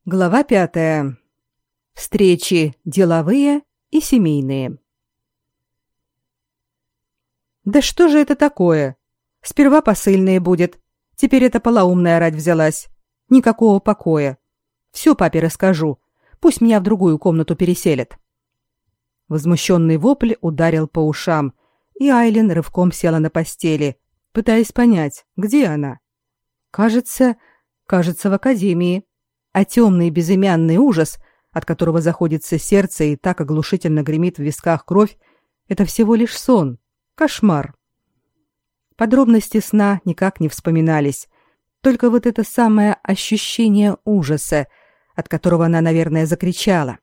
Глава 5. Встречи деловые и семейные. Да что же это такое? Сперва посыльные будет, теперь эта полоумная орать взялась. Никакого покоя. Все папе расскажу. Пусть меня в другую комнату переселят. Возмущенный вопль ударил по ушам, и Айлин рывком села на постели, пытаясь понять, где она. Кажется, в академии. А темный безымянный ужас, от которого заходится сердце и так оглушительно гремит в висках кровь, это всего лишь сон, кошмар. Подробности сна никак не вспоминались, только вот это самое ощущение ужаса, от которого она, наверное, закричала.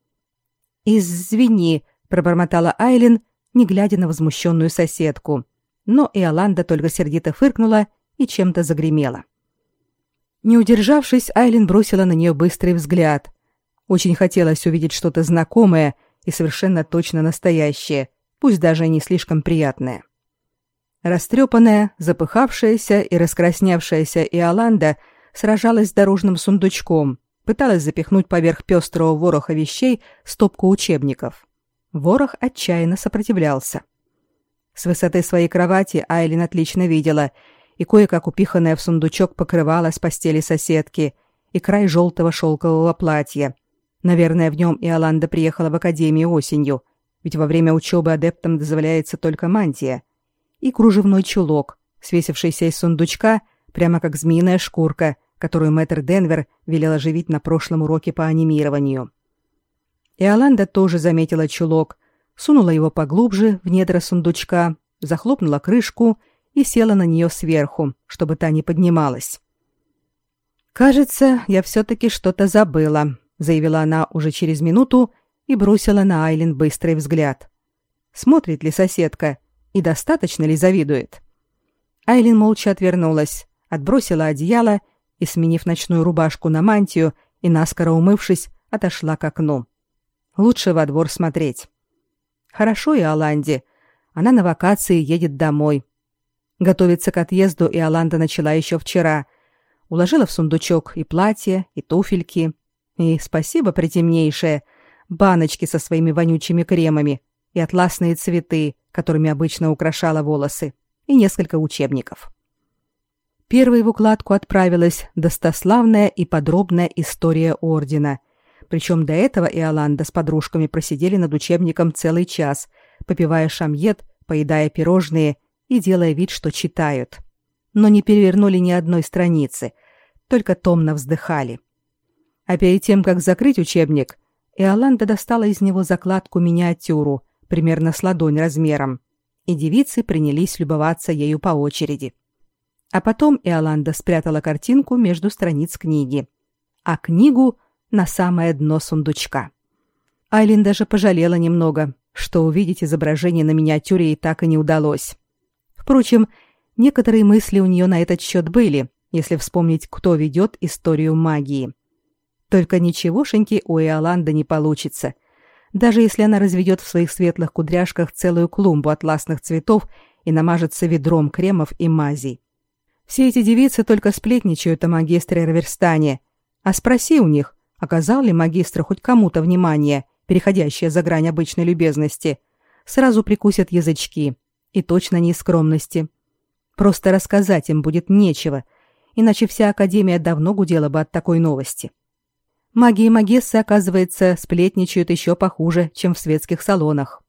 «Извини», — пробормотала Айлин, не глядя на возмущенную соседку, но Иоланда только сердито фыркнула и чем-то загремела. Не удержавшись, Айлин бросила на нее быстрый взгляд. Очень хотелось увидеть что-то знакомое и совершенно точно настоящее, пусть даже и не слишком приятное. Растрепанная, запыхавшаяся и раскрасневшаяся Иоланда сражалась с дорожным сундучком, пыталась запихнуть поверх пестрого вороха вещей стопку учебников. Ворох отчаянно сопротивлялся. С высоты своей кровати Айлин отлично видела и кое-как упиханное в сундучок покрывало с постели соседки, и край желтого шелкового платья. Наверное, в нем Иоланда приехала в академию осенью, ведь во время учебы адептам дозволяется только мантия, и кружевной чулок, свесившийся из сундучка, прямо как змеиная шкурка, которую мэтр Денвер велел оживить на прошлом уроке по анимированию. Иоланда тоже заметила чулок, сунула его поглубже в недра сундучка, захлопнула крышку и села на нее сверху, чтобы та не поднималась. «Кажется, я все-таки что-то забыла», — заявила она уже через минуту и бросила на Айлин быстрый взгляд. Смотрит ли соседка и достаточно ли завидует? Айлин молча отвернулась, отбросила одеяло и, сменив ночную рубашку на мантию и наскоро умывшись, отошла к окну. Лучше во двор смотреть. Хорошо Иоланде. Она на вакации едет домой. Готовиться к отъезду Иоланда начала еще вчера. Уложила в сундучок и платье, и туфельки, и, спасибо, притемнейшее, баночки со своими вонючими кремами и атласные цветы, которыми обычно украшала волосы, и несколько учебников. Первой в укладку отправилась достославная и подробная история ордена, причем до этого Иоланда с подружками просидели над учебником целый час, попивая шамьет, поедая пирожные и делая вид, что читают. Но не перевернули ни одной страницы, только томно вздыхали. А перед тем, как закрыть учебник, Иоланда достала из него закладку-миниатюру, примерно с ладонь размером, и девицы принялись любоваться ею по очереди. А потом Иоланда спрятала картинку между страниц книги, а книгу на самое дно сундучка. Айлин даже пожалела немного, что увидеть изображение на миниатюре ей так и не удалось. Впрочем, некоторые мысли у нее на этот счет были, если вспомнить, кто ведет историю магии. Только ничегошеньки у Иоланды не получится, даже если она разведет в своих светлых кудряшках целую клумбу атласных цветов и намажется ведром кремов и мазей. Все эти девицы только сплетничают о магистре Раверстане, а спроси у них, оказал ли магистр хоть кому-то внимание, переходящее за грань обычной любезности, сразу прикусят язычки. И точно не из скромности. Просто рассказать им будет нечего, иначе вся академия давно гудела бы от такой новости. Маги и магессы, оказывается, сплетничают еще похуже, чем в светских салонах.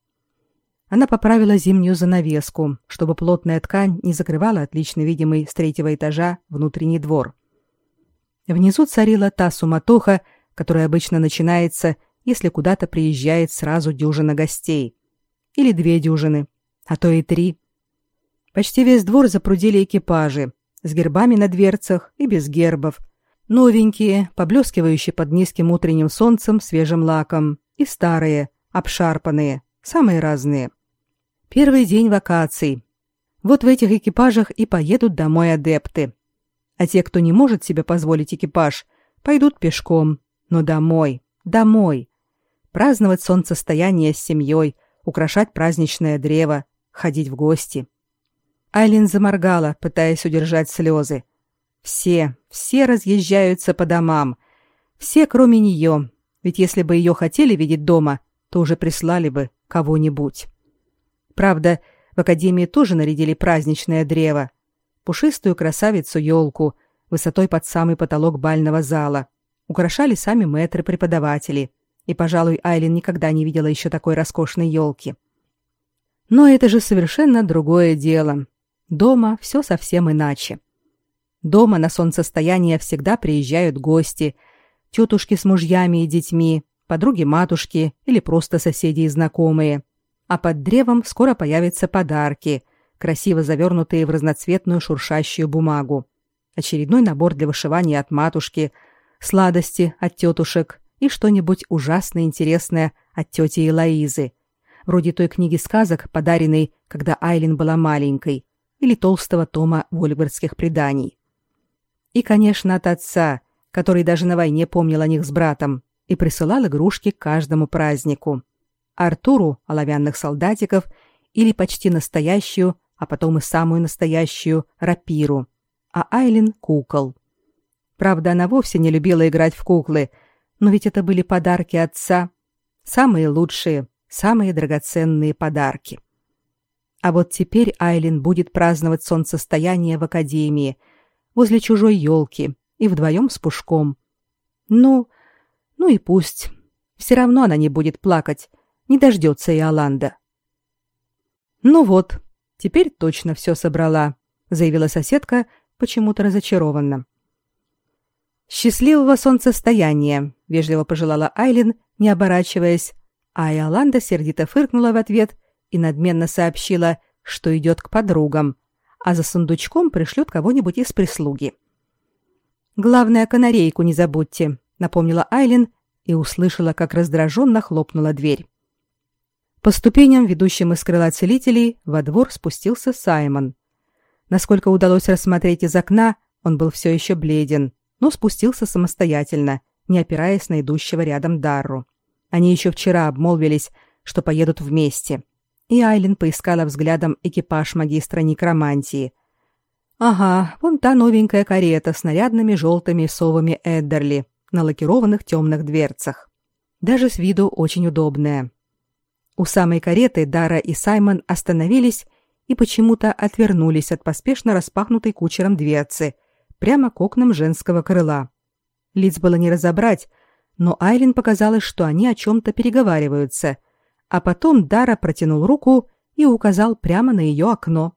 Она поправила зимнюю занавеску, чтобы плотная ткань не закрывала отлично видимый с третьего этажа внутренний двор. Внизу царила та суматоха, которая обычно начинается, если куда-то приезжает сразу дюжина гостей. Или 2 дюжины. А то и 3. Почти весь двор запрудили экипажи, с гербами на дверцах и без гербов, новенькие, поблескивающие под низким утренним солнцем свежим лаком, и старые, обшарпанные, самые разные. Первый день вакаций. Вот в этих экипажах и поедут домой адепты. А те, кто не может себе позволить экипаж, пойдут пешком, но домой, праздновать солнцестояние с семьей, украшать праздничное древо, ходить в гости. Айлин заморгала, пытаясь удержать слезы. Все разъезжаются по домам. Все, кроме нее, ведь если бы ее хотели видеть дома, то уже прислали бы кого-нибудь. Правда, в академии тоже нарядили праздничное древо, пушистую красавицу-елку высотой под самый потолок бального зала, украшали сами мэтры-преподаватели, и, пожалуй, Айлин никогда не видела еще такой роскошной елки. Но это же совершенно другое дело. Дома все совсем иначе. Дома на солнцестояние всегда приезжают гости, тетушки с мужьями и детьми, подруги-матушки или просто соседи и знакомые. А под древом скоро появятся подарки, красиво завернутые в разноцветную шуршащую бумагу. Очередной набор для вышивания от матушки, сладости от тетушек и что-нибудь ужасно интересное от тети Элоизы, вроде той книги сказок, подаренной, когда Айлин была маленькой, или толстого тома вольфгардских преданий. И, конечно, от отца, который даже на войне помнил о них с братом и присылал игрушки к каждому празднику. Артуру оловянных солдатиков или почти настоящую, а потом и самую настоящую рапиру, а Айлин — кукол. Правда, она вовсе не любила играть в куклы, но ведь это были подарки отца, самые лучшие, самые драгоценные подарки. А вот теперь Айлин будет праздновать солнцестояние в академии, возле чужой елки и вдвоем с Пушком. Ну и пусть. Все равно она не будет плакать, не дождется Иоланда. «Ну вот, теперь точно все собрала», — заявила соседка, почему-то разочарованно. «Счастливого солнцестояния», — вежливо пожелала Айлин, не оборачиваясь, а Иоланда сердито фыркнула в ответ и надменно сообщила, что идет к подругам, а за сундучком пришлют кого-нибудь из прислуги. «Главное, канарейку не забудьте», — напомнила Айлин и услышала, как раздраженно хлопнула дверь. По ступеням, ведущим из крыла целителей, во двор спустился Саймон. Насколько удалось рассмотреть из окна, он был все еще бледен, но спустился самостоятельно, не опираясь на идущего рядом Дарру. Они еще вчера обмолвились, что поедут вместе. И Айлин поискала взглядом экипаж магистра некромантии. Ага, вон та новенькая карета с нарядными желтыми совами Эддерли на лакированных темных дверцах. Даже с виду очень удобная. У самой кареты Дара и Саймон остановились и почему-то отвернулись от поспешно распахнутой кучером дверцы прямо к окнам женского крыла. Лиц было не разобрать, но Айлин показалось, что они о чем-то переговариваются, а потом Дара протянул руку и указал прямо на ее окно.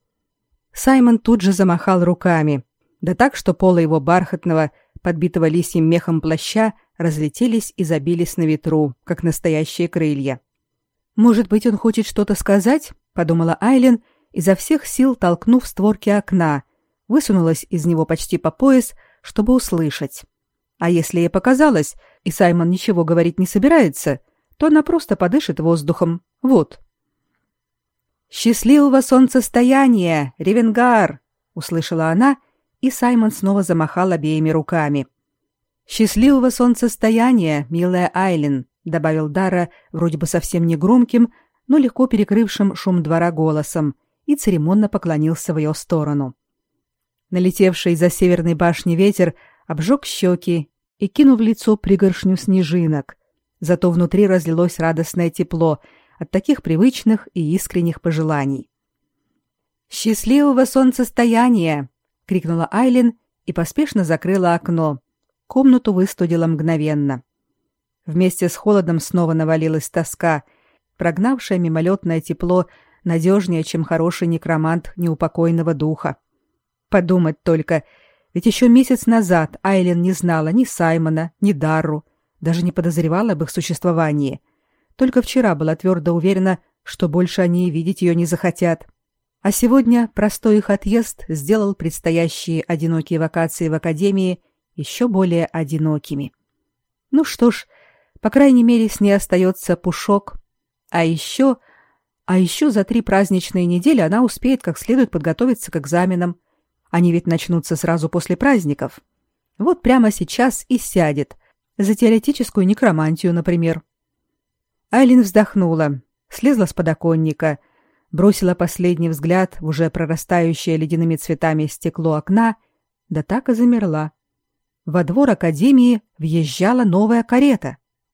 Саймон тут же замахал руками, да так, что полы его бархатного, подбитого лисьим мехом плаща разлетелись и забились на ветру, как настоящие крылья. «Может быть, он хочет что-то сказать?» — подумала Айлин, изо всех сил толкнув створки окна, высунулась из него почти по пояс, чтобы услышать. А если ей показалось, и Саймон ничего говорить не собирается, то она просто подышит воздухом. Вот. «Счастливого солнцестояния, Ревенгар!» — услышала она, и Саймон снова замахал обеими руками. «Счастливого солнцестояния, милая Айлин!» — добавил Дара вроде бы совсем не громким, но легко перекрывшим шум двора голосом, и церемонно поклонился в ее сторону. Налетевший из-за северной башни ветер обжег щеки и кинул в лицо пригоршню снежинок, зато внутри разлилось радостное тепло от таких привычных и искренних пожеланий. «Счастливого солнцестояния!» — крикнула Айлин и поспешно закрыла окно. Комнату выстудила мгновенно. Вместе с холодом снова навалилась тоска, прогнавшая мимолетное тепло надежнее, чем хороший некромант неупокойного духа. Подумать только, ведь еще месяц назад Айлин не знала ни Саймона, ни Дарру, даже не подозревала об их существовании. Только вчера была твердо уверена, что больше они и видеть ее не захотят. А сегодня простой их отъезд сделал предстоящие одинокие вакации в академии еще более одинокими. Ну что ж, по крайней мере, с ней остается Пушок. А еще за 3 праздничные недели она успеет как следует подготовиться к экзаменам. Они ведь начнутся сразу после праздников. Вот прямо сейчас и сядет. За теоретическую некромантию, например. Айлин вздохнула, слезла с подоконника, бросила последний взгляд в уже прорастающее ледяными цветами стекло окна, да так и замерла. во двор академии въезжала новая карета.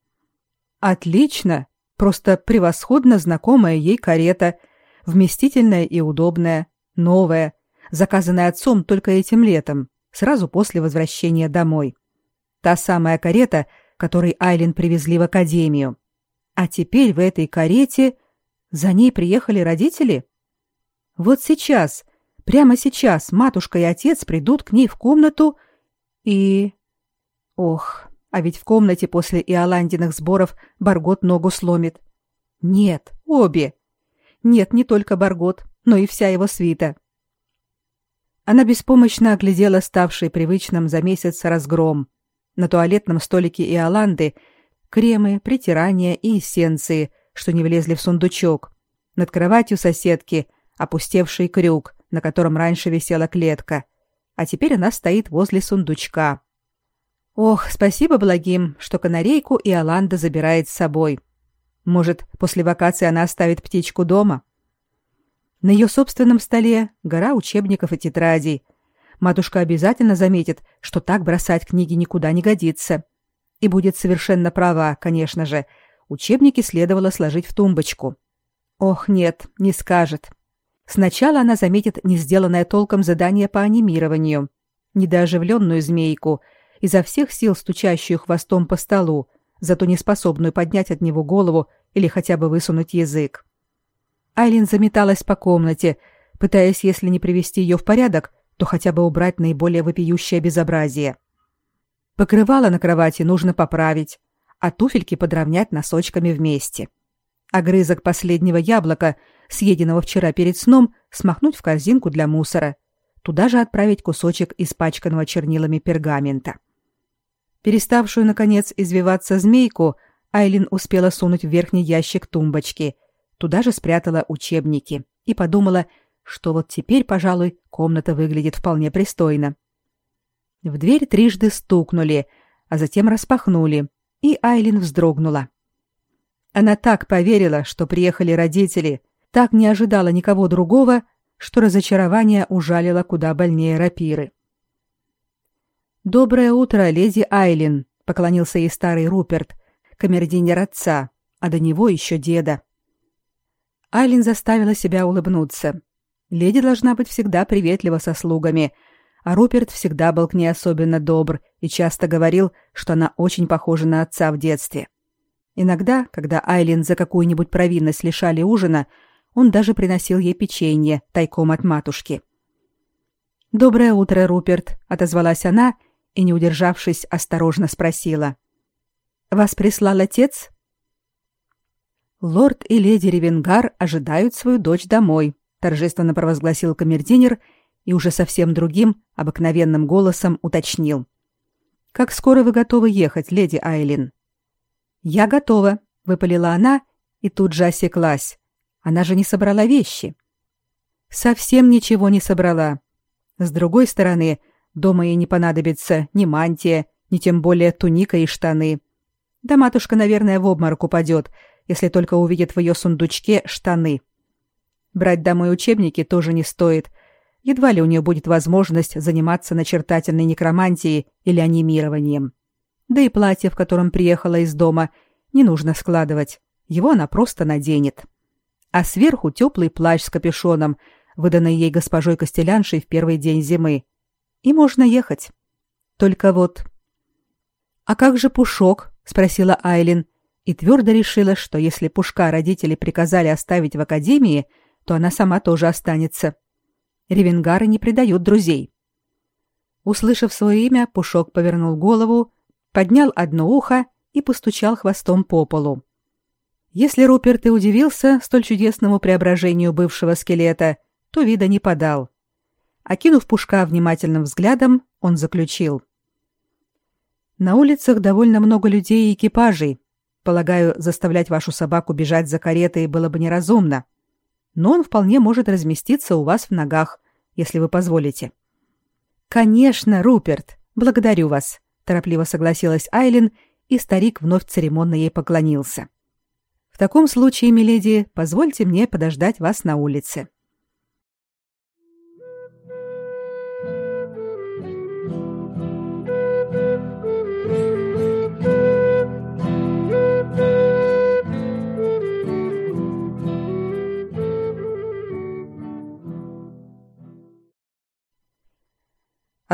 Отлично, просто превосходно знакомая ей карета, вместительная и удобная, новая, заказанная отцом только этим летом, сразу после возвращения домой. Та самая карета, которой Айлин привезли в академию. А теперь в этой карете за ней приехали родители? Вот сейчас, прямо сейчас матушка и отец придут к ней в комнату и... Ох, а ведь в комнате после Иоландиных сборов Баргот ногу сломит. Нет, обе. Нет, не только Баргот, но и вся его свита. Она беспомощно оглядела ставший привычным за месяц разгром. На туалетном столике Иоланды кремы, притирания и эссенции, что не влезли в сундучок. Над кроватью соседки опустевший крюк, на котором раньше висела клетка, а теперь она стоит возле сундучка. Ох, спасибо благим, что канарейку Иоланда забирает с собой. Может, после вакации она оставит птичку дома? На ее собственном столе гора учебников и тетрадей. Матушка обязательно заметит, что так бросать книги никуда не годится. И будет совершенно права, конечно же. Учебники следовало сложить в тумбочку. Ох, нет, не скажет. Сначала она заметит не сделанное толком задание по анимированию, недооживленную змейку, изо всех сил стучащую хвостом по столу, зато не способную поднять от него голову или хотя бы высунуть язык. Айлин заметалась по комнате, пытаясь, если не привести ее в порядок, то хотя бы убрать наиболее вопиющее безобразие. Покрывало на кровати нужно поправить, а туфельки подровнять носочками вместе. Огрызок последнего яблока, съеденного вчера перед сном, смахнуть в корзинку для мусора. Туда же отправить кусочек испачканного чернилами пергамента. Переставшую, наконец, извиваться змейку, Айлин успела сунуть в верхний ящик тумбочки. Туда же спрятала учебники и подумала, что вот теперь, пожалуй, комната выглядит вполне пристойно. В дверь трижды стукнули, а затем распахнули, и Айлин вздрогнула. Она так поверила, что приехали родители, так не ожидала никого другого, что разочарование ужалило куда больнее рапиры. «Доброе утро, леди Айлин», — поклонился ей старый Руперт, камердинер отца, а до него еще деда. Айлин заставила себя улыбнуться. Леди должна быть всегда приветлива со слугами, а Руперт всегда был к ней особенно добр и часто говорил, что она очень похожа на отца в детстве. Иногда, когда Айлин за какую-нибудь провинность лишали ужина, он даже приносил ей печенье тайком от матушки. «Доброе утро, Руперт», — отозвалась она и, не удержавшись, осторожно спросила. «Вас прислал отец?» «Лорд и леди Ревенгар ожидают свою дочь домой», — торжественно провозгласил камердинер и уже совсем другим, обыкновенным голосом уточнил. «Как скоро вы готовы ехать, леди Айлин?» «Я готова», — выпалила она и тут же осеклась. Она же не собрала вещи. Совсем ничего не собрала. С другой стороны, дома ей не понадобится ни мантия, ни тем более туника и штаны. Да матушка, наверное, в обморок упадет, если только увидит в ее сундучке штаны. Брать домой учебники тоже не стоит. Едва ли у нее будет возможность заниматься начертательной некромантией или анимированием. Да и платье, в котором приехала из дома, не нужно складывать. Его она просто наденет. А сверху теплый плащ с капюшоном, выданный ей госпожой Костеляншей в первый день зимы. И можно ехать. Только вот... «А как же Пушок?» — спросила Айлин, и твердо решила, что если Пушка родители приказали оставить в академии, то она сама тоже останется. Ревенгары не предают друзей. Услышав свое имя, Пушок повернул голову, поднял одно ухо и постучал хвостом по полу. Если Руперт и удивился столь чудесному преображению бывшего скелета, то вида не подал. Окинув Пушка внимательным взглядом, он заключил: «На улицах довольно много людей и экипажей. Полагаю, заставлять вашу собаку бежать за каретой было бы неразумно. Но он вполне может разместиться у вас в ногах, если вы позволите». «Конечно, Руперт, благодарю вас», — торопливо согласилась Айлин, и старик вновь церемонно ей поклонился. «В таком случае, миледи, позвольте мне подождать вас на улице».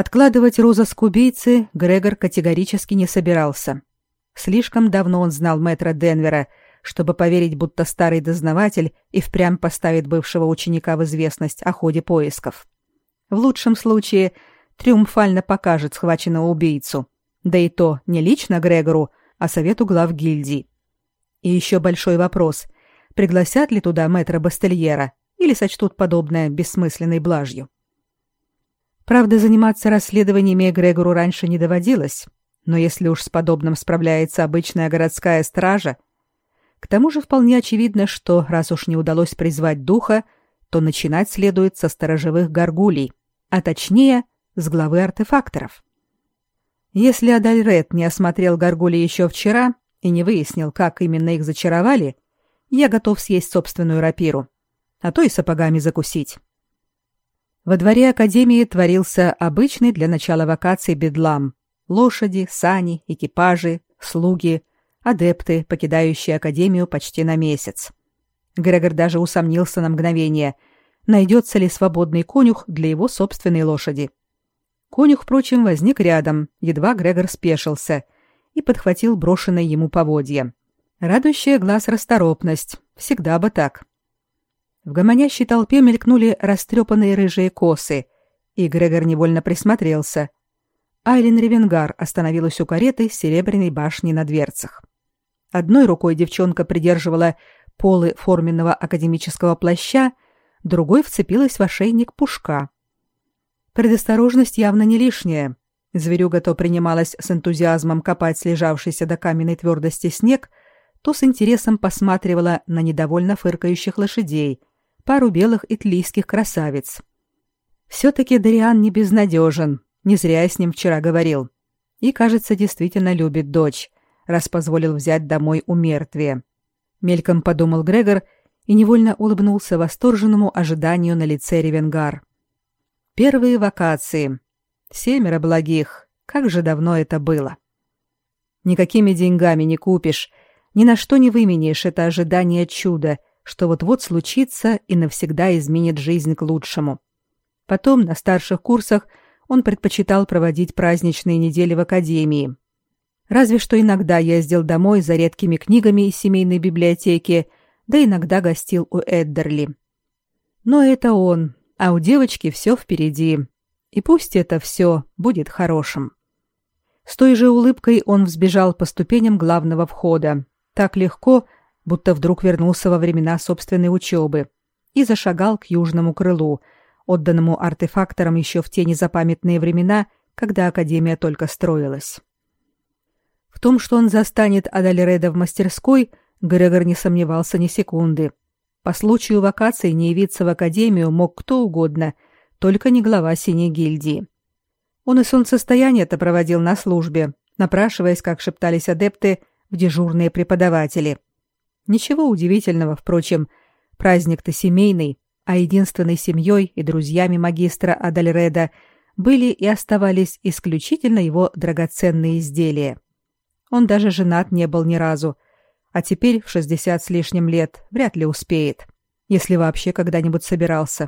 Откладывать розыск убийцы Грегор категорически не собирался. Слишком давно он знал мэтра Денвера, чтобы поверить, будто старый дознаватель и впрямь поставит бывшего ученика в известность о ходе поисков. В лучшем случае триумфально покажет схваченного убийцу, да и то не лично Грегору, а совету глав гильдии. И еще большой вопрос: пригласят ли туда мэтра Бастельера или сочтут подобное бессмысленной блажью. Правда, заниматься расследованиями Грегору раньше не доводилось, но если уж с подобным справляется обычная городская стража, к тому же вполне очевидно, что раз уж не удалось призвать духа, то начинать следует со сторожевых горгулей, а точнее, с главы артефакторов. Если Адальред не осмотрел горгули еще вчера и не выяснил, как именно их зачаровали, я готов съесть собственную рапиру, а то и сапогами закусить. Во дворе академии творился обычный для начала вакаций бедлам. Лошади, сани, экипажи, слуги, адепты, покидающие академию почти на месяц. Грегор даже усомнился на мгновение, найдется ли свободный конюх для его собственной лошади. Конюх, впрочем, возник рядом, едва Грегор спешился, и подхватил брошенное ему поводья. Радующая глаз расторопность, всегда бы так. В гомонящей толпе мелькнули растрепанные рыжие косы, и Грегор невольно присмотрелся. Айлин Ревенгар остановилась у кареты с серебряной башней на дверцах. Одной рукой девчонка придерживала полы форменного академического плаща, другой вцепилась в ошейник пушка. Предосторожность явно не лишняя. Зверюга то принималась с энтузиазмом копать слежавшийся до каменной твердости снег, то с интересом посматривала на недовольно фыркающих лошадей, пару белых итлийских красавиц. Все-таки Дариан не безнадежен, не зря я с ним вчера говорил. И, кажется, действительно любит дочь, раз позволил взять домой у мертвия. Мельком подумал Грегор и невольно улыбнулся восторженному ожиданию на лице Ревенгар. Первые вакации. 7 благих. Как же давно это было. Никакими деньгами не купишь, ни на что не выменишь это ожидание чуда, что вот-вот случится и навсегда изменит жизнь к лучшему. Потом, на старших курсах, он предпочитал проводить праздничные недели в академии. Разве что иногда ездил домой за редкими книгами из семейной библиотеки, да иногда гостил у Эддерли. Но это он, а у девочки все впереди. И пусть это все будет хорошим. С той же улыбкой он взбежал по ступеням главного входа, так легко, будто вдруг вернулся во времена собственной учебы, и зашагал к южному крылу, отданному артефакторам еще в те незапамятные времена, когда академия только строилась. В том, что он застанет Адальреда в мастерской, Грегор не сомневался ни секунды. По случаю вакаций не явиться в академию мог кто угодно, только не глава Синей гильдии. Он и солнцестояние-то проводил на службе, напрашиваясь, как шептались адепты, в дежурные преподаватели. Ничего удивительного, впрочем, праздник-то семейный, а единственной семьей и друзьями магистра Адальреда были и оставались исключительно его драгоценные изделия. Он даже женат не был ни разу, а теперь в 60 с лишним лет вряд ли успеет, если вообще когда-нибудь собирался.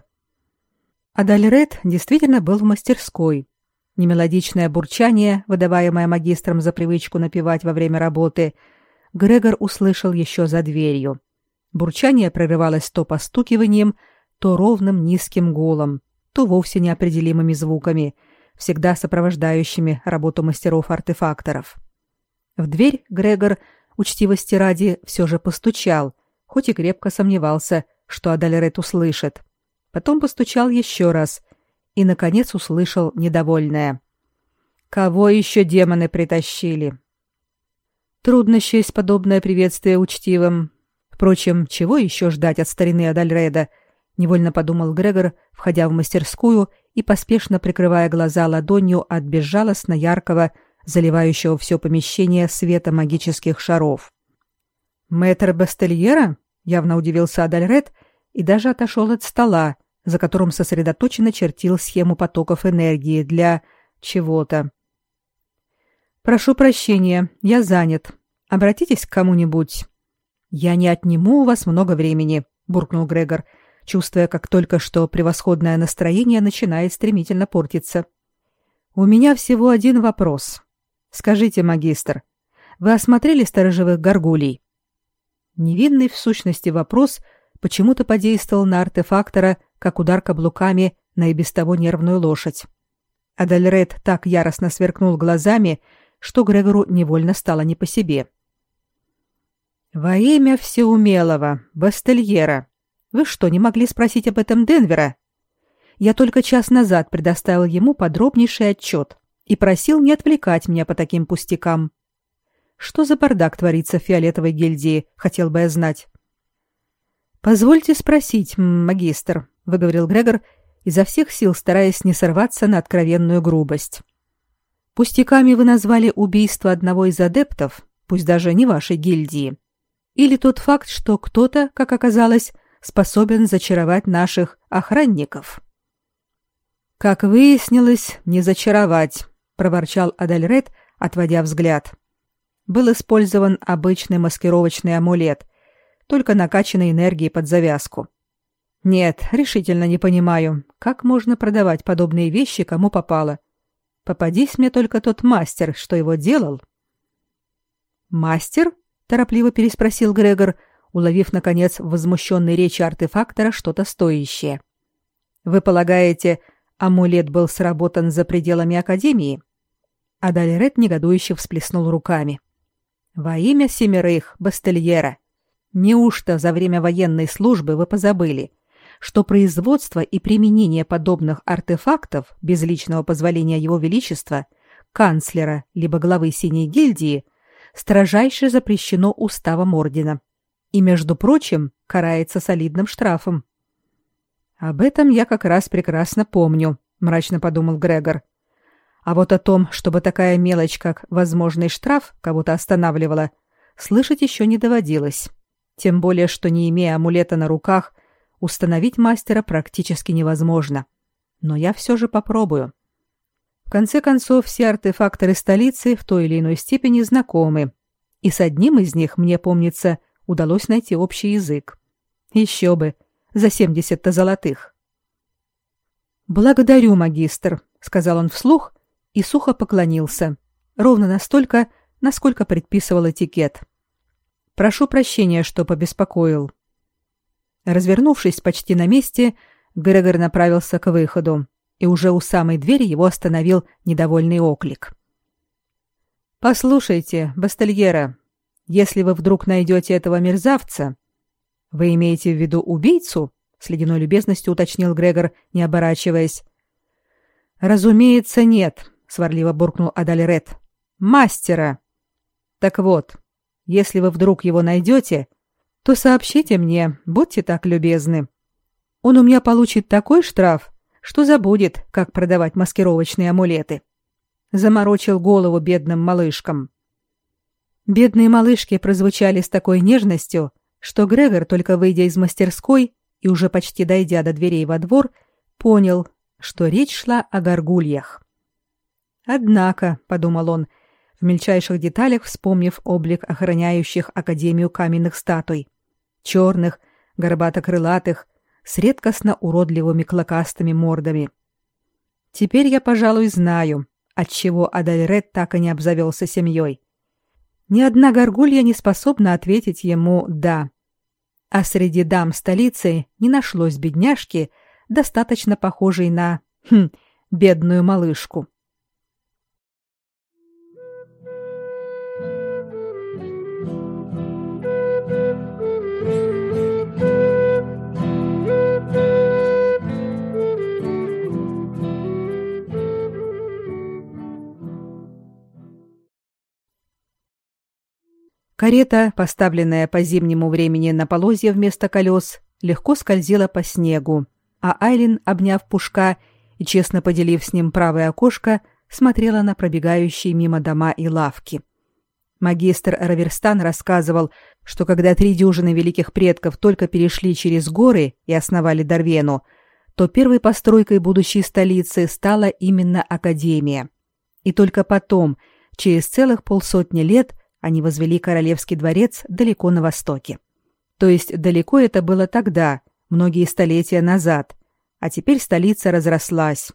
Адальред действительно был в мастерской. Немелодичное бурчание, выдаваемое магистром за привычку напевать во время работы, Грегор услышал еще за дверью. Бурчание прерывалось то постукиванием, то ровным низким гулом, то вовсе неопределимыми звуками, всегда сопровождающими работу мастеров-артефакторов. В дверь Грегор, учтивости ради, все же постучал, хоть и крепко сомневался, что Адальред услышит. Потом постучал еще раз и, наконец, услышал недовольное: «Кого еще демоны притащили?» Трудно счесть подобное приветствие учтивым. Впрочем, чего еще ждать от старины Адальреда, невольно подумал Грегор, входя в мастерскую и поспешно прикрывая глаза ладонью от безжалостно яркого, заливающего все помещение света магических шаров. «Мэтр Бастельера?» — явно удивился Адальред и даже отошел от стола, за которым сосредоточенно чертил схему потоков энергии для чего-то. «Прошу прощения, я занят. Обратитесь к кому-нибудь». «Я не отниму у вас много времени», — буркнул Грегор, чувствуя, как только что превосходное настроение начинает стремительно портиться. У меня всего один вопрос. Скажите, магистр, вы осмотрели сторожевых горгулей? Невинный в сущности вопрос почему-то подействовал на артефактора, как удар каблуками на и без того нервную лошадь. Адальред так яростно сверкнул глазами, что Грегору невольно стало не по себе. «Во имя всеумелого, Бастельера, вы что, не могли спросить об этом Денвера? Я только час назад предоставил ему подробнейший отчет и просил не отвлекать меня по таким пустякам. Что за бардак творится в фиолетовой гильдии, хотел бы я знать». «Позвольте спросить, магистр», — выговорил Грегор, изо всех сил стараясь не сорваться на откровенную грубость. «Пустяками вы назвали убийство одного из адептов, пусть даже не вашей гильдии, или тот факт, что кто-то, как оказалось, способен зачаровать наших охранников?» «Как выяснилось, не зачаровать», — проворчал Адальред, отводя взгляд. Был использован обычный маскировочный амулет, только накачанной энергией под завязку. Нет, решительно не понимаю, как можно продавать подобные вещи кому попало. Попадись мне только тот мастер, что его делал. «Мастер?» — торопливо переспросил Грегор, уловив, наконец, в возмущенной речи артефактора что-то стоящее. «Вы полагаете, амулет был сработан за пределами Академии?» Адальред негодующе всплеснул руками. «Во имя семерых, Бастельера, неужто за время военной службы вы позабыли, что производство и применение подобных артефактов без личного позволения Его Величества, канцлера либо главы Синей гильдии, строжайше запрещено уставом ордена и, между прочим, карается солидным штрафом?» «Об этом я как раз прекрасно помню», — мрачно подумал Грегор. «А вот о том, чтобы такая мелочь, как возможный штраф, кого-то останавливала, слышать еще не доводилось. Тем более, что, не имея амулета на руках, установить мастера практически невозможно. Но я все же попробую. В конце концов, все артефакторы столицы в той или иной степени знакомы, и с одним из них, мне помнится, удалось найти общий язык. Еще бы, за 70-то золотых». «Благодарю, магистр», — сказал он вслух и сухо поклонился, ровно настолько, насколько предписывал этикет. «Прошу прощения, что побеспокоил». Развернувшись почти на месте, Грегор направился к выходу, и уже у самой двери его остановил недовольный оклик. «Послушайте, Бастельера, если вы вдруг найдете этого мерзавца...» «Вы имеете в виду убийцу?» — с ледяной любезностью уточнил Грегор, не оборачиваясь. «Разумеется, нет», — сварливо буркнул Адальред. «Мастера. Так вот, если вы вдруг его найдете, то сообщите мне, будьте так любезны. Он у меня получит такой штраф, что забудет, как продавать маскировочные амулеты». Заморочил голову бедным малышкам. Бедные малышки прозвучали с такой нежностью, что Грегор, только выйдя из мастерской и уже почти дойдя до дверей во двор, понял, что речь шла о горгульях. «Однако», — подумал он, в мельчайших деталях вспомнив облик охраняющих Академию каменных статуй, черных, горбато-крылатых, с редкостно уродливыми клокастыми мордами. «Теперь я, пожалуй, знаю, отчего Адальред так и не обзавелся семьей. Ни одна горгулья не способна ответить ему «да». А среди дам столицы не нашлось бедняжки, достаточно похожей на... бедную малышку. Карета, поставленная по зимнему времени на полозья вместо колес, легко скользила по снегу, а Айлин, обняв Пушка и честно поделив с ним правое окошко, смотрела на пробегающие мимо дома и лавки. Магистр Раверстан рассказывал, что когда 3 дюжины великих предков только перешли через горы и основали Дарвену, то первой постройкой будущей столицы стала именно Академия. И только потом, через целых 50 лет, они возвели королевский дворец далеко на востоке. То есть далеко это было тогда, многие столетия назад, а теперь столица разрослась.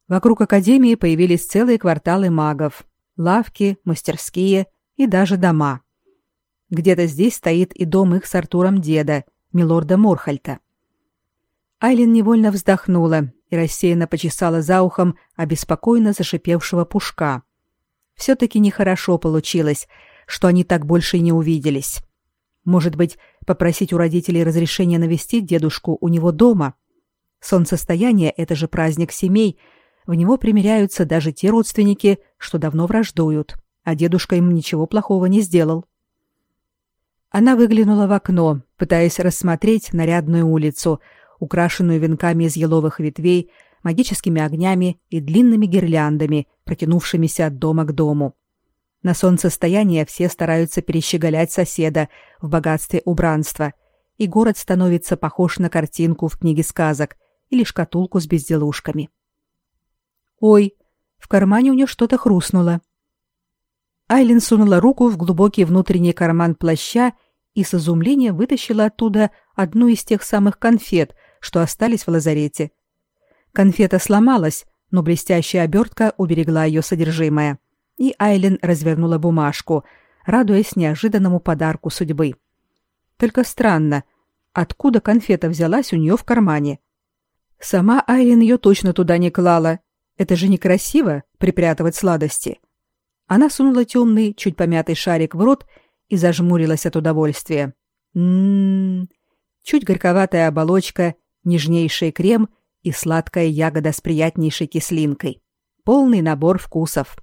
Вокруг академии появились целые кварталы магов, лавки, мастерские и даже дома. Где-то здесь стоит и дом их с Артуром деда, милорда Морхальта. Айлин невольно вздохнула и рассеянно почесала за ухом обеспокоенно зашипевшего Пушка. Все-таки нехорошо получилось, что они так больше и не увиделись. Может быть, попросить у родителей разрешения навестить дедушку у него дома? Солнцестояние — это же праздник семей, в него примиряются даже те родственники, что давно враждуют, а дедушка им ничего плохого не сделал. Она выглянула в окно, пытаясь рассмотреть нарядную улицу, украшенную венками из еловых ветвей, магическими огнями и длинными гирляндами, протянувшимися от дома к дому. На солнцестояние все стараются перещеголять соседа в богатстве убранства, и город становится похож на картинку в книге сказок или шкатулку с безделушками. Ой, в кармане у нее что-то хрустнуло. Айлин сунула руку в глубокий внутренний карман плаща и с изумлением вытащила оттуда одну из тех самых конфет, что остались в лазарете. Конфета сломалась, но блестящая обертка уберегла ее содержимое, и Айлин развернула бумажку, радуясь неожиданному подарку судьбы. Только странно, откуда конфета взялась у нее в кармане? Сама Айлин ее точно туда не клала. Это же некрасиво — припрятывать сладости. Она сунула темный, чуть помятый шарик в рот и зажмурилась от удовольствия. Чуть горьковатая оболочка, нежнейший крем и сладкая ягода с приятнейшей кислинкой. Полный набор вкусов.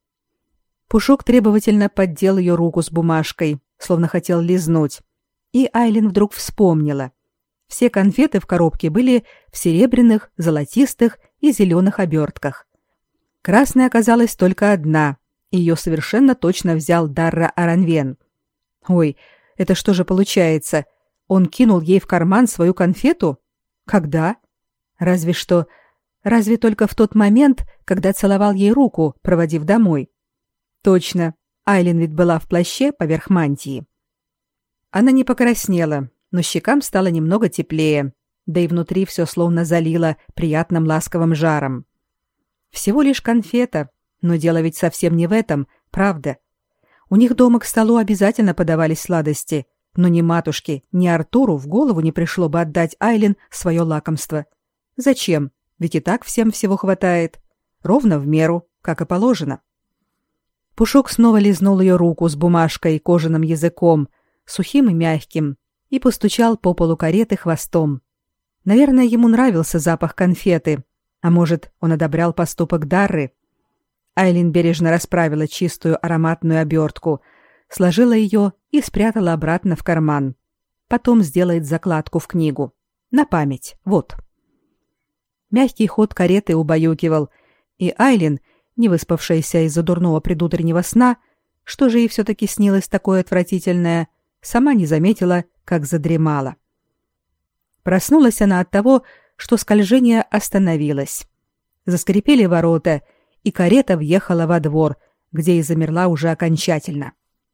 Пушок требовательно поддел ее руку с бумажкой, словно хотел лизнуть. И Айлин вдруг вспомнила. Все конфеты в коробке были в серебряных, золотистых и зеленых обертках. Красной оказалась только одна, и ее совершенно точно взял Дарра Аранвен. Ой, это что же получается? Он кинул ей в карман свою конфету? Когда? Разве только в тот момент, когда целовал ей руку, проводив домой. Точно, Айлин ведь была в плаще поверх мантии. Она не покраснела, но щекам стало немного теплее, да и внутри все словно залило приятным ласковым жаром. Всего лишь конфета, но дело ведь совсем не в этом, правда. У них дома к столу обязательно подавались сладости, но ни матушке, ни Артуру в голову не пришло бы отдать Айлин свое лакомство. Зачем? Ведь и так всем всего хватает. Ровно в меру, как и положено. Пушок снова лизнул ее руку с бумажкой и кожаным языком, сухим и мягким, и постучал по полу кареты хвостом. Наверное, ему нравился запах конфеты, а может, он одобрял поступок Дарры. Айлин бережно расправила чистую ароматную обертку, сложила ее и спрятала обратно в карман. Потом сделает закладку в книгу. На память, вот. Мягкий ход кареты убаюкивал, и Айлин, не выспавшаяся из-за дурного предутреннего сна, что же ей все-таки снилось такое отвратительное, сама не заметила, как задремала. Проснулась она от того, что скольжение остановилось. Заскрипели ворота, и карета въехала во двор, где и замерла уже окончательно.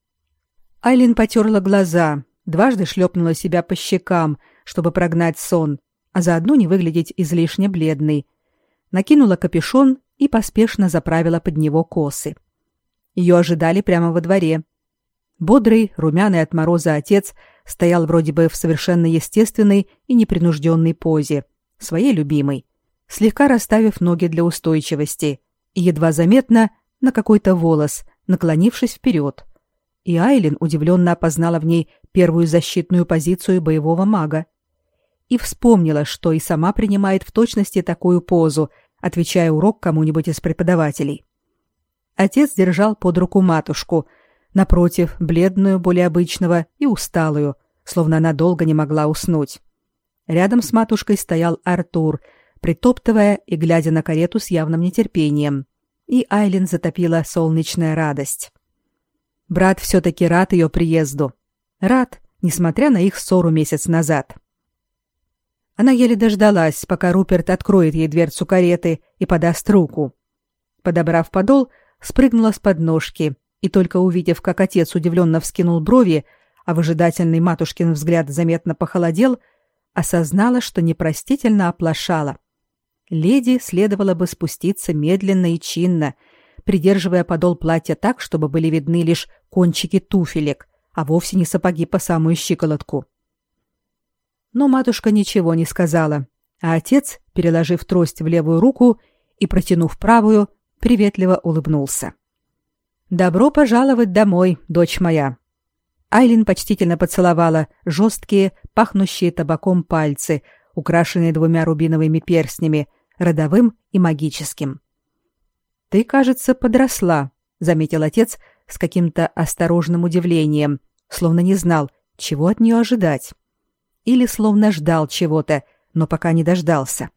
Айлин потерла глаза, дважды шлепнула себя по щекам, чтобы прогнать сон, а заодно не выглядеть излишне бледной. Накинула капюшон и поспешно заправила под него косы. Ее ожидали прямо во дворе. Бодрый, румяный от мороза отец стоял вроде бы в совершенно естественной и непринужденной позе, своей любимой, слегка расставив ноги для устойчивости и едва заметно на какой-то волос, наклонившись вперед. И Айлин удивленно опознала в ней первую защитную позицию боевого мага. И вспомнила, что и сама принимает в точности такую позу, отвечая урок кому-нибудь из преподавателей. Отец держал под руку матушку, напротив, бледную, более обычного, и усталую, словно она долго не могла уснуть. Рядом с матушкой стоял Артур, притоптывая и глядя на карету с явным нетерпением. И Айлин затопила солнечная радость. Брат все-таки рад ее приезду. Рад, несмотря на их ссору месяц назад. Она еле дождалась, пока Руперт откроет ей дверцу кареты и подаст руку. Подобрав подол, спрыгнула с подножки и, только увидев, как отец удивленно вскинул брови, а выжидательный матушкин взгляд заметно похолодел, осознала, что непростительно оплошала. Леди следовало бы спуститься медленно и чинно, придерживая подол платья так, чтобы были видны лишь кончики туфелек, а вовсе не сапоги по самую щиколотку. Но матушка ничего не сказала, а отец, переложив трость в левую руку и протянув правую, приветливо улыбнулся. «Добро пожаловать домой, дочь моя!» Айлин почтительно поцеловала жесткие, пахнущие табаком пальцы, украшенные 2 рубиновыми перстнями, родовым и магическим. «Ты, кажется, подросла», — заметил отец с каким-то осторожным удивлением, словно не знал, чего от нее ожидать. Или словно ждал чего-то, но пока не дождался.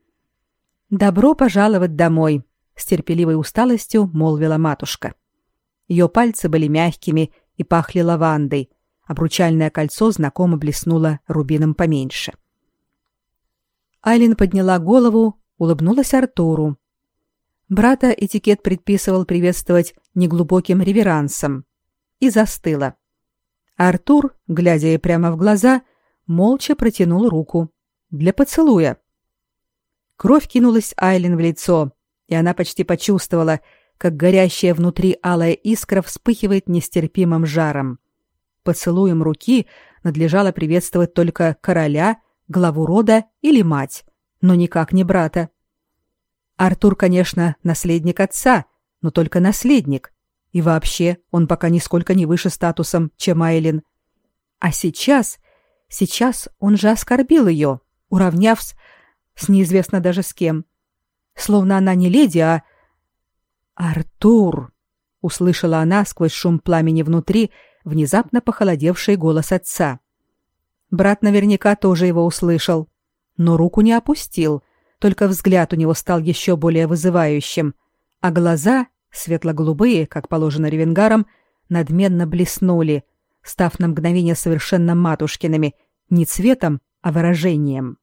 «Добро пожаловать домой», — с терпеливой усталостью молвила матушка. Ее пальцы были мягкими и пахли лавандой, обручальное кольцо знакомо блеснуло рубином поменьше. Айлин подняла голову, улыбнулась Артуру. Брата этикет предписывал приветствовать неглубоким реверансом. И застыла. Артур, глядя ей прямо в глаза, молча протянул руку. Для поцелуя. Кровь кинулась Айлин в лицо, и она почти почувствовала, как горящая внутри алая искра вспыхивает нестерпимым жаром. Поцелуем руки надлежало приветствовать только короля, главу рода или мать, но никак не брата. Артур, конечно, наследник отца, но только наследник. И вообще, он пока нисколько не выше статусом, чем Айлин. А сейчас он же оскорбил ее, уравняв с неизвестно даже с кем. Словно она не леди, а... «Артур!» — услышала она сквозь шум пламени внутри внезапно похолодевший голос отца. Брат наверняка тоже его услышал, но руку не опустил, только взгляд у него стал еще более вызывающим, а глаза, светло-голубые, как положено ревенгарам, надменно блеснули, став на мгновение совершенно матушкиными, не цветом, а выражением.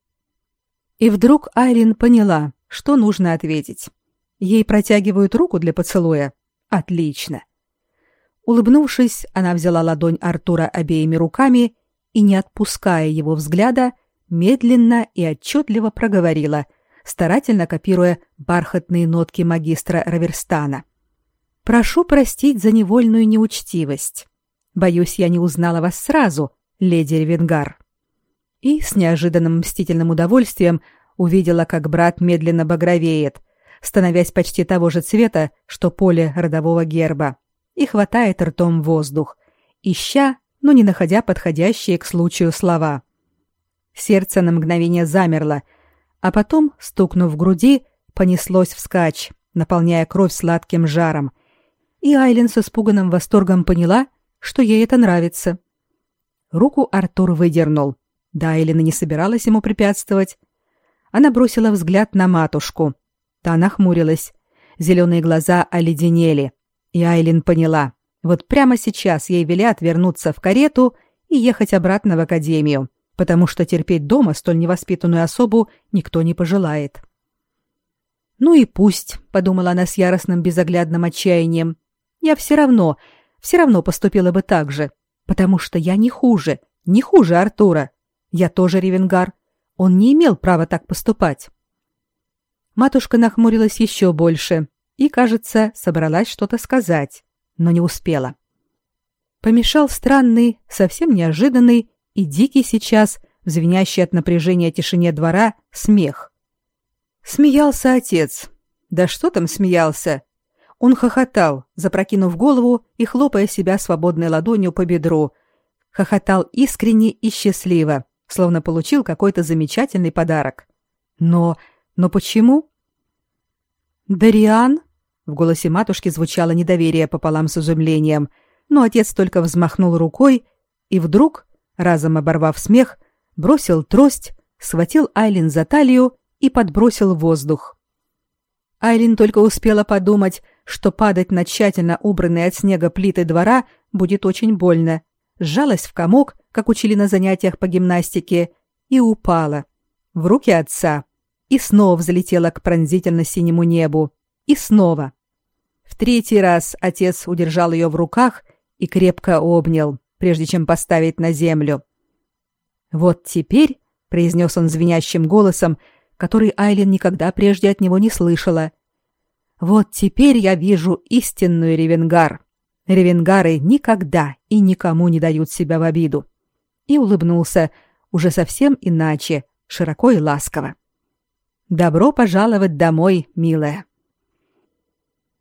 И вдруг Айлин поняла, что нужно ответить. Ей протягивают руку для поцелуя? Отлично. Улыбнувшись, она взяла ладонь Артура обеими руками и, не отпуская его взгляда, медленно и отчетливо проговорила, старательно копируя бархатные нотки магистра Раверстана. «Прошу простить за невольную неучтивость. Боюсь, я не узнала вас сразу, леди Ревенгар». И с неожиданным мстительным удовольствием увидела, как брат медленно багровеет, становясь почти того же цвета, что поле родового герба, и хватает ртом воздух, ища, но не находя подходящие к случаю слова. Сердце на мгновение замерло, а потом, стукнув в груди, понеслось вскачь, наполняя кровь сладким жаром, и Айлин с испуганным восторгом поняла, что ей это нравится. Руку Артур выдернул. Да, Айлин и не собиралась ему препятствовать. Она бросила взгляд на матушку. Та нахмурилась. Зеленые глаза оледенели. И Айлин поняла. Вот прямо сейчас ей велят вернуться в карету и ехать обратно в академию, потому что терпеть дома столь невоспитанную особу никто не пожелает. «Ну и пусть», — подумала она с яростным безоглядным отчаянием. «Я все равно поступила бы так же, потому что я не хуже Артура. Я тоже ревенгар. Он не имел права так поступать». Матушка нахмурилась еще больше и, кажется, собралась что-то сказать, но не успела. Помешал странный, совсем неожиданный и дикий сейчас, в звенящей от напряжения тишине двора, смех. Смеялся отец. Да что там смеялся? Он хохотал, запрокинув голову и хлопая себя свободной ладонью по бедру. Хохотал искренне и счастливо, словно получил какой-то замечательный подарок. Но почему? «Дариан?» — в голосе матушки звучало недоверие пополам с изумлением, но отец только взмахнул рукой и вдруг, разом оборвав смех, бросил трость, схватил Айлин за талию и подбросил в воздух. Айлин только успела подумать, что падать на тщательно убранные от снега плиты двора будет очень больно, сжалась в комок, как учили на занятиях по гимнастике, и упала в руки отца, и снова взлетела к пронзительно-синему небу, и снова. В 3-й раз отец удержал ее в руках и крепко обнял, прежде чем поставить на землю. «Вот теперь», — произнес он звенящим голосом, который Айлин никогда прежде от него не слышала. Вот теперь я вижу истинную Ревенгар. Ревенгары никогда и никому не дают себя в обиду. И улыбнулся уже совсем иначе, широко и ласково. Добро пожаловать домой, милая.